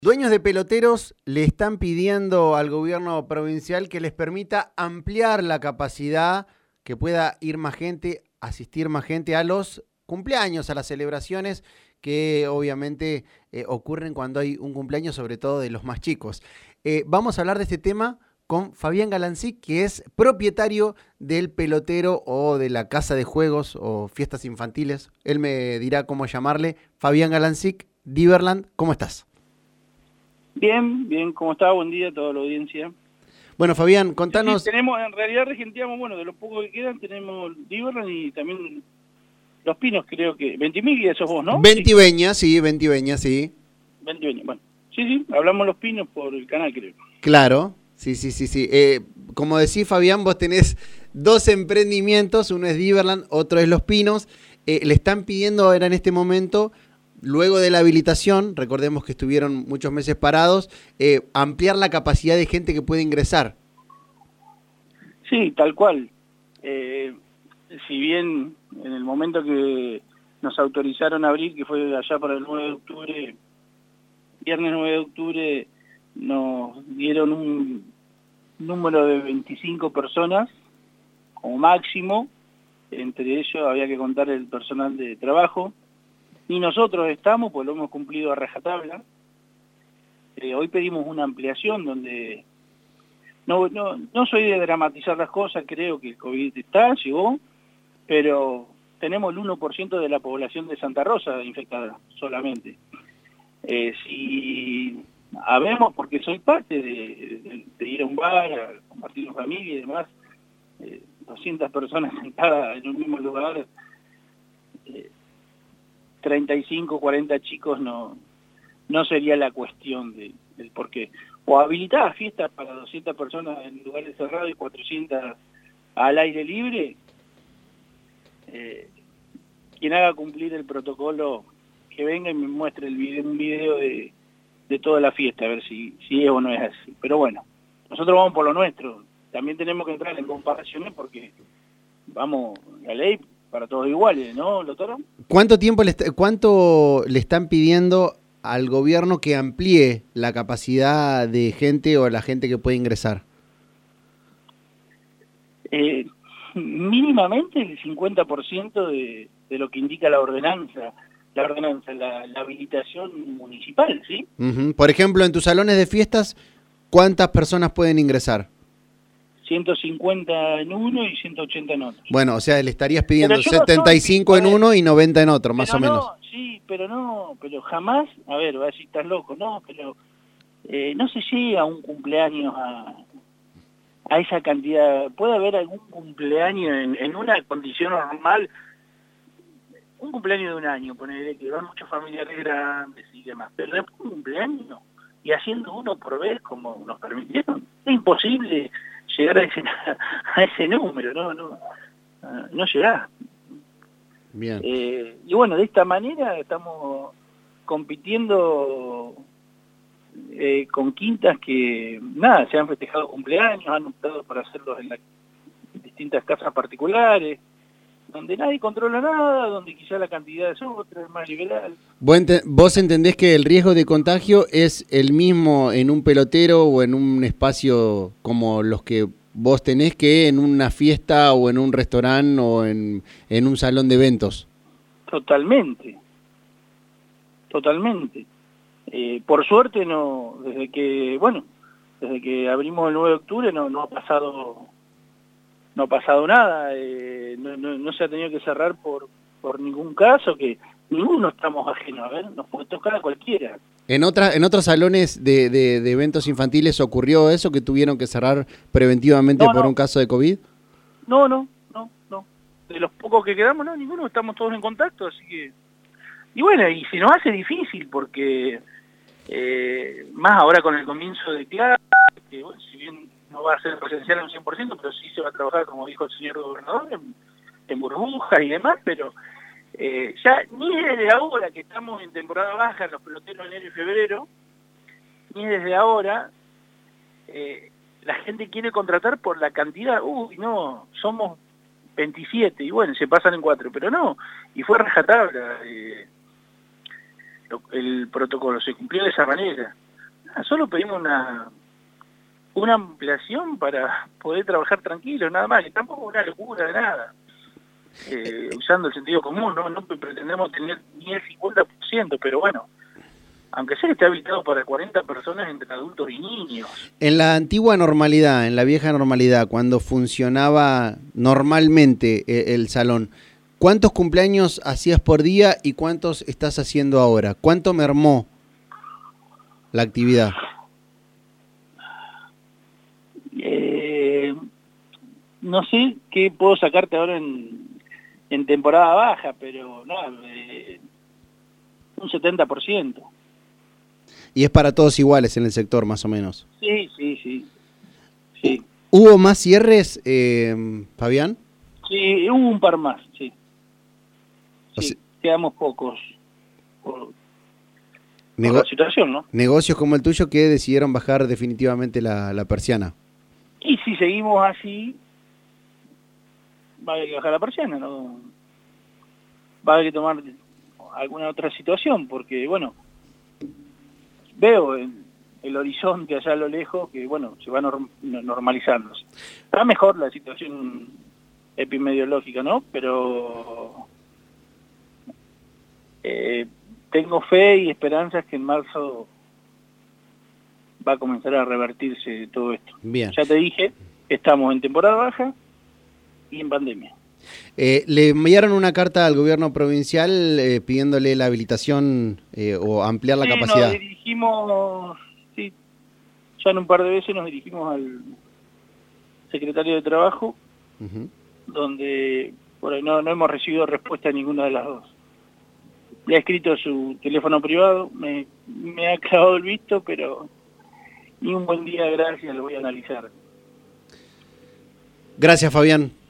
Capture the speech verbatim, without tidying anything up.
Dueños de peloteros le están pidiendo al gobierno provincial que les permita ampliar la capacidad, que pueda ir más gente, asistir más gente a los cumpleaños, a las celebraciones que obviamente eh, ocurren cuando hay un cumpleaños, sobre todo de los más chicos. Eh, vamos a hablar de este tema con Fabián Galancic, que es propietario del pelotero o de la casa de juegos o fiestas infantiles. Él me dirá cómo llamarle. Fabián Galancic, Diverland, ¿cómo estás? Bien, bien, ¿cómo está? Buen día a toda la audiencia. Bueno, Fabián, contanos... Sí, tenemos, en realidad regenteamos, bueno, de los pocos que quedan, tenemos Diverland y también Los Pinos, creo que... Ventimiglia sos vos, ¿no? Ventiveña, sí, Ventiveña, sí. Ventiveña, bueno. Sí, sí, hablamos Los Pinos por el canal, creo. Claro, sí, sí, sí, sí. Eh, como decís, Fabián, vos tenés dos emprendimientos, uno es Diverland, otro es Los Pinos. Eh, le están pidiendo ahora en este momento... Luego de la habilitación, recordemos que estuvieron muchos meses parados, eh, ampliar la capacidad de gente que puede ingresar. Sí, tal cual. Eh, si bien en el momento que nos autorizaron a abrir, que fue allá para el nueve de octubre, viernes nueve de octubre, nos dieron un número de veinticinco personas como máximo, entre ellos había que contar el personal de trabajo. Y nosotros estamos, pues lo hemos cumplido a rajatabla. Eh, hoy pedimos una ampliación donde... No, no, no soy de dramatizar las cosas, creo que el COVID está, llegó, pero tenemos el uno por ciento de la población de Santa Rosa infectada solamente. Eh, si habemos, porque soy parte de, de, de ir a un bar, a compartir con familia y demás, eh, doscientas personas sentadas en un mismo lugar... Eh, treinta y cinco, cuarenta chicos no no sería la cuestión de, del por qué. O habilitar fiestas para doscientas personas en lugares cerrados y cuatrocientas al aire libre. Eh, quien haga cumplir el protocolo, que venga y me muestre el video, un video de, de toda la fiesta, a ver si, si es o no es así. Pero bueno, nosotros vamos por lo nuestro. También tenemos que entrar en comparaciones porque vamos, la ley... para todos iguales, ¿no, doctor? ¿Cuánto tiempo le, cuánto le están pidiendo al gobierno que amplíe la capacidad de gente o la gente que puede ingresar? Eh, mínimamente el cincuenta por ciento de, de lo que indica la ordenanza, la ordenanza, la, la habilitación municipal, ¿sí? Uh-huh. Por ejemplo, en tus salones de fiestas, ¿cuántas personas pueden ingresar? ciento cincuenta en uno y ciento ochenta en otro. Bueno, o sea, le estarías pidiendo no setenta y cinco soy, en uno y noventa en otro, más o no, menos. Sí, pero no, pero jamás, a ver, va a decir, estás loco, no, pero eh, no se llega a un cumpleaños a, a esa cantidad. Puede haber algún cumpleaños en, en una condición normal, un cumpleaños de un año, ponerle que van muchos familiares grandes y demás, pero después un cumpleaños, y haciendo uno por vez, como nos permitieron, es imposible llegar a ese, a ese número, no, no, no llegás. Bien. Eh, y bueno, de esta manera estamos compitiendo eh, con quintas que, nada, se han festejado cumpleaños, han optado por hacerlos en, la, en distintas casas particulares, donde nadie controla nada, donde quizá la cantidad es otra, es más liberal. ¿Vos entendés que el riesgo de contagio es el mismo en un pelotero o en un espacio como los que vos tenés que en una fiesta o en un restaurante o en, en un salón de eventos? Totalmente, totalmente. Eh, por suerte no, desde que, bueno, desde que abrimos el nueve de octubre no, no ha pasado... no ha pasado nada, eh, no, no, no se ha tenido que cerrar por por ningún caso, que ninguno estamos ajenos, a ver, nos puede tocar a cualquiera. ¿En otra, en otros salones de, de, de eventos infantiles ocurrió eso, que tuvieron que cerrar preventivamente no, por no. un caso de COVID? No, no, no, no. De los pocos que quedamos, no, ninguno, estamos todos en contacto, así que... Y bueno, y se nos hace difícil, porque eh, más ahora con el comienzo de clase, que bueno, si bien no va a ser presencial al cien por ciento, pero sí se va a trabajar, como dijo el señor gobernador, en, en burbujas y demás, pero eh, ya ni desde ahora que estamos en temporada baja, los peloteros de enero y febrero, ni desde ahora eh, la gente quiere contratar por la cantidad. Uy, no, somos veintisiete, y bueno, se pasan en cuatro, pero no, y fue rajatabla, eh, el protocolo se cumplió de esa manera. Ah, solo pedimos una una ampliación para poder trabajar tranquilo, nada más, que tampoco una locura de nada. Eh, usando el sentido común, no, no pretendemos tener ni el cincuenta por ciento, pero bueno, aunque sea que esté habilitado para cuarenta personas entre adultos y niños. En la antigua normalidad, en la vieja normalidad, cuando funcionaba normalmente eh, el salón, ¿cuántos cumpleaños hacías por día y cuántos estás haciendo ahora? ¿Cuánto mermó la actividad? Eh, no sé qué puedo sacarte ahora en, en temporada baja, pero no, eh, un setenta por ciento. Y es para todos iguales en el sector, más o menos. Sí, sí, sí. sí. ¿Hubo más cierres, eh, Fabián? Sí, hubo un par más, sí. O Sí, sea, quedamos pocos por, por nego la situación, ¿no? negocios como el tuyo que decidieron bajar definitivamente la, la persiana. Y si seguimos así, va a haber que bajar la persiana, ¿no? Va a haber que tomar alguna otra situación, porque, bueno, veo el, el horizonte allá a lo lejos que, bueno, se va norm, normalizando. Está mejor la situación epidemiológica, ¿no? Pero eh, tengo fe y esperanzas que en marzo va a comenzar a revertirse todo esto. Bien. Ya te dije, estamos en temporada baja y en pandemia. Eh, le enviaron una carta al gobierno provincial eh, pidiéndole la habilitación eh, o ampliar la Sí, capacidad. nos dirigimos, sí, ya en un par de veces nos dirigimos al secretario de Trabajo, Uh-huh. donde por ahí no, no hemos recibido respuesta a ninguna de las dos. Le he escrito su teléfono privado, me, me ha clavado el visto, pero ni un buen día, gracias, lo voy a analizar. Gracias, Fabián.